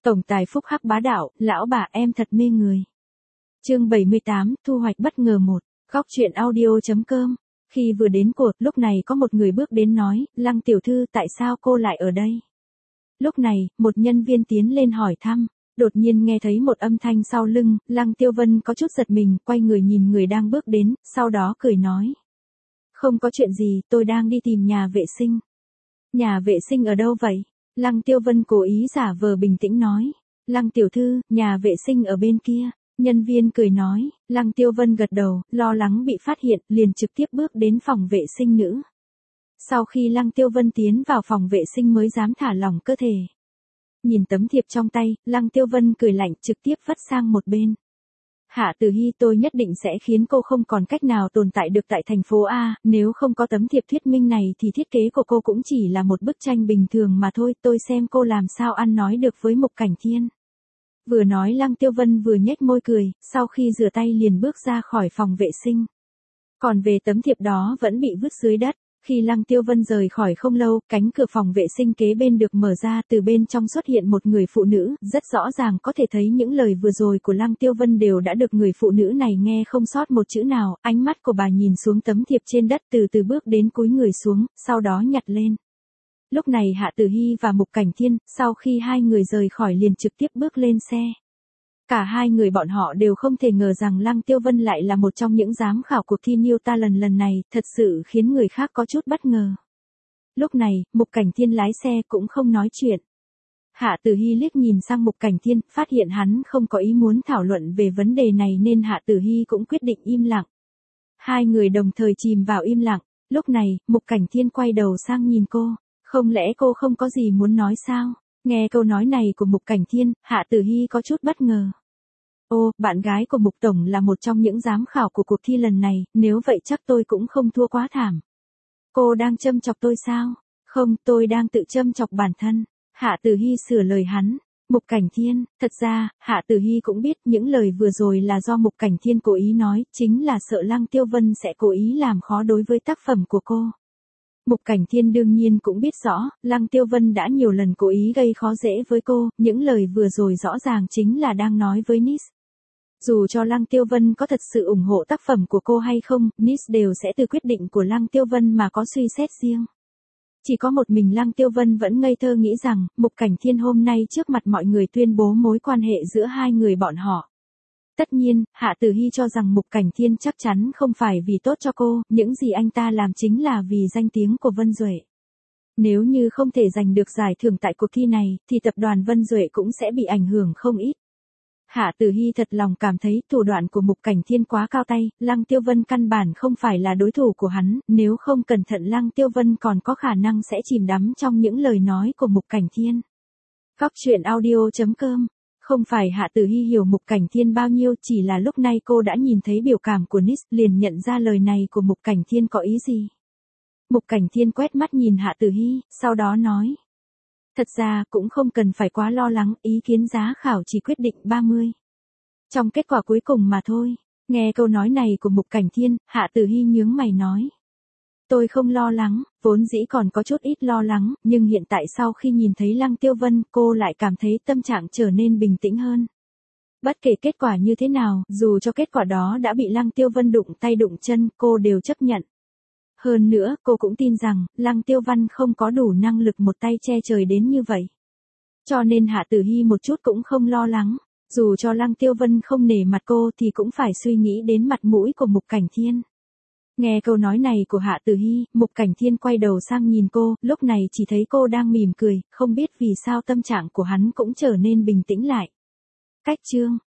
Tổng tài phúc hắc bá đạo, lão bà em thật mê người. Chương 78, thu hoạch bất ngờ 1. Góc truyện audio.com. Khi vừa đến cột, lúc này có một người bước đến nói, Lăng tiểu thư tại sao cô lại ở đây? Lúc này, một nhân viên tiến lên hỏi thăm. Đột nhiên nghe thấy một âm thanh sau lưng, Lăng Tiêu Vân có chút giật mình, quay người nhìn người đang bước đến, sau đó cười nói. Không có chuyện gì, tôi đang đi tìm nhà vệ sinh. Nhà vệ sinh ở đâu vậy? Lăng Tiêu Vân cố ý giả vờ bình tĩnh nói. Lăng tiểu thư, nhà vệ sinh ở bên kia. Nhân viên cười nói, Lăng Tiêu Vân gật đầu, lo lắng bị phát hiện, liền trực tiếp bước đến phòng vệ sinh nữ. Sau khi Lăng Tiêu Vân tiến vào phòng vệ sinh mới dám thả lỏng cơ thể. Nhìn tấm thiệp trong tay, Lăng Tiêu Vân cười lạnh trực tiếp vứt sang một bên. Hạ Tử Hi, tôi nhất định sẽ khiến cô không còn cách nào tồn tại được tại thành phố A, nếu không có tấm thiệp thuyết minh này thì thiết kế của cô cũng chỉ là một bức tranh bình thường mà thôi, tôi xem cô làm sao ăn nói được với Mục Cảnh Thiên. Vừa nói Lăng Tiêu Vân vừa nhếch môi cười, sau khi rửa tay liền bước ra khỏi phòng vệ sinh. Còn về tấm thiệp đó vẫn bị vứt dưới đất. Khi Lăng Tiêu Vân rời khỏi không lâu, cánh cửa phòng vệ sinh kế bên được mở ra, từ bên trong xuất hiện một người phụ nữ, rất rõ ràng có thể thấy những lời vừa rồi của Lăng Tiêu Vân đều đã được người phụ nữ này nghe không sót một chữ nào, ánh mắt của bà nhìn xuống tấm thiệp trên đất từ từ bước đến cúi người xuống, sau đó nhặt lên. Lúc này Hạ Tử Hi và Mục Cảnh Thiên, sau khi hai người rời khỏi liền trực tiếp bước lên xe. Cả hai người bọn họ đều không thể ngờ rằng Lăng Tiêu Vân lại là một trong những giám khảo cuộc thi New Talent lần này, thật sự khiến người khác có chút bất ngờ. Lúc này, Mục Cảnh Thiên lái xe cũng không nói chuyện. Hạ Tử Hi liếc nhìn sang Mục Cảnh Thiên, phát hiện hắn không có ý muốn thảo luận về vấn đề này nên Hạ Tử Hi cũng quyết định im lặng. Hai người đồng thời chìm vào im lặng, lúc này, Mục Cảnh Thiên quay đầu sang nhìn cô, không lẽ cô không có gì muốn nói sao? Nghe câu nói này của Mục Cảnh Thiên, Hạ Tử Hi có chút bất ngờ. Ô, bạn gái của Mục Tổng là một trong những giám khảo của cuộc thi lần này, nếu vậy chắc tôi cũng không thua quá thảm. Cô đang châm chọc tôi sao? Không, tôi đang tự châm chọc bản thân. Hạ Tử Hi sửa lời hắn. Mục Cảnh Thiên, thật ra, Hạ Tử Hi cũng biết những lời vừa rồi là do Mục Cảnh Thiên cố ý nói, chính là sợ Lăng Tiêu Vân sẽ cố ý làm khó đối với tác phẩm của cô. Mục Cảnh Thiên đương nhiên cũng biết rõ, Lăng Tiêu Vân đã nhiều lần cố ý gây khó dễ với cô, những lời vừa rồi rõ ràng chính là đang nói với Nis. Dù cho Lăng Tiêu Vân có thật sự ủng hộ tác phẩm của cô hay không, Nis đều sẽ từ quyết định của Lăng Tiêu Vân mà có suy xét riêng. Chỉ có một mình Lăng Tiêu Vân vẫn ngây thơ nghĩ rằng, Mục Cảnh Thiên hôm nay trước mặt mọi người tuyên bố mối quan hệ giữa hai người bọn họ. Tất nhiên, Hạ Tử Hi cho rằng Mục Cảnh Thiên chắc chắn không phải vì tốt cho cô, những gì anh ta làm chính là vì danh tiếng của Vân Duệ. Nếu như không thể giành được giải thưởng tại cuộc thi này, thì tập đoàn Vân Duệ cũng sẽ bị ảnh hưởng không ít. Hạ Tử Hi thật lòng cảm thấy thủ đoạn của Mục Cảnh Thiên quá cao tay, Lăng Tiêu Vân căn bản không phải là đối thủ của hắn, nếu không cẩn thận Lăng Tiêu Vân còn có khả năng sẽ chìm đắm trong những lời nói của Mục Cảnh Thiên. Góc truyện audio.com. Không phải Hạ Tử Hi hiểu Mục Cảnh Thiên bao nhiêu, chỉ là lúc này cô đã nhìn thấy biểu cảm của Nis, liền nhận ra lời này của Mục Cảnh Thiên có ý gì. Mục Cảnh Thiên quét mắt nhìn Hạ Tử Hi, sau đó nói. Thật ra, cũng không cần phải quá lo lắng, ý kiến giám khảo chỉ quyết định 30. Trong kết quả cuối cùng mà thôi. Nghe câu nói này của Mục Cảnh Thiên, Hạ Tử Hi nhướng mày nói. Tôi không lo lắng, vốn dĩ còn có chút ít lo lắng, nhưng hiện tại sau khi nhìn thấy Lăng Tiêu Vân, cô lại cảm thấy tâm trạng trở nên bình tĩnh hơn. Bất kể kết quả như thế nào, dù cho kết quả đó đã bị Lăng Tiêu Vân đụng tay đụng chân, cô đều chấp nhận. Hơn nữa, cô cũng tin rằng, Lăng Tiêu Vân không có đủ năng lực một tay che trời đến như vậy. Cho nên Hạ Tử Hi một chút cũng không lo lắng, dù cho Lăng Tiêu Vân không nể mặt cô thì cũng phải suy nghĩ đến mặt mũi của Mục Cảnh Thiên. Nghe câu nói này của Hạ Tử Hi, Mục Cảnh Thiên quay đầu sang nhìn cô, lúc này chỉ thấy cô đang mỉm cười, không biết vì sao tâm trạng của hắn cũng trở nên bình tĩnh lại. Cách chương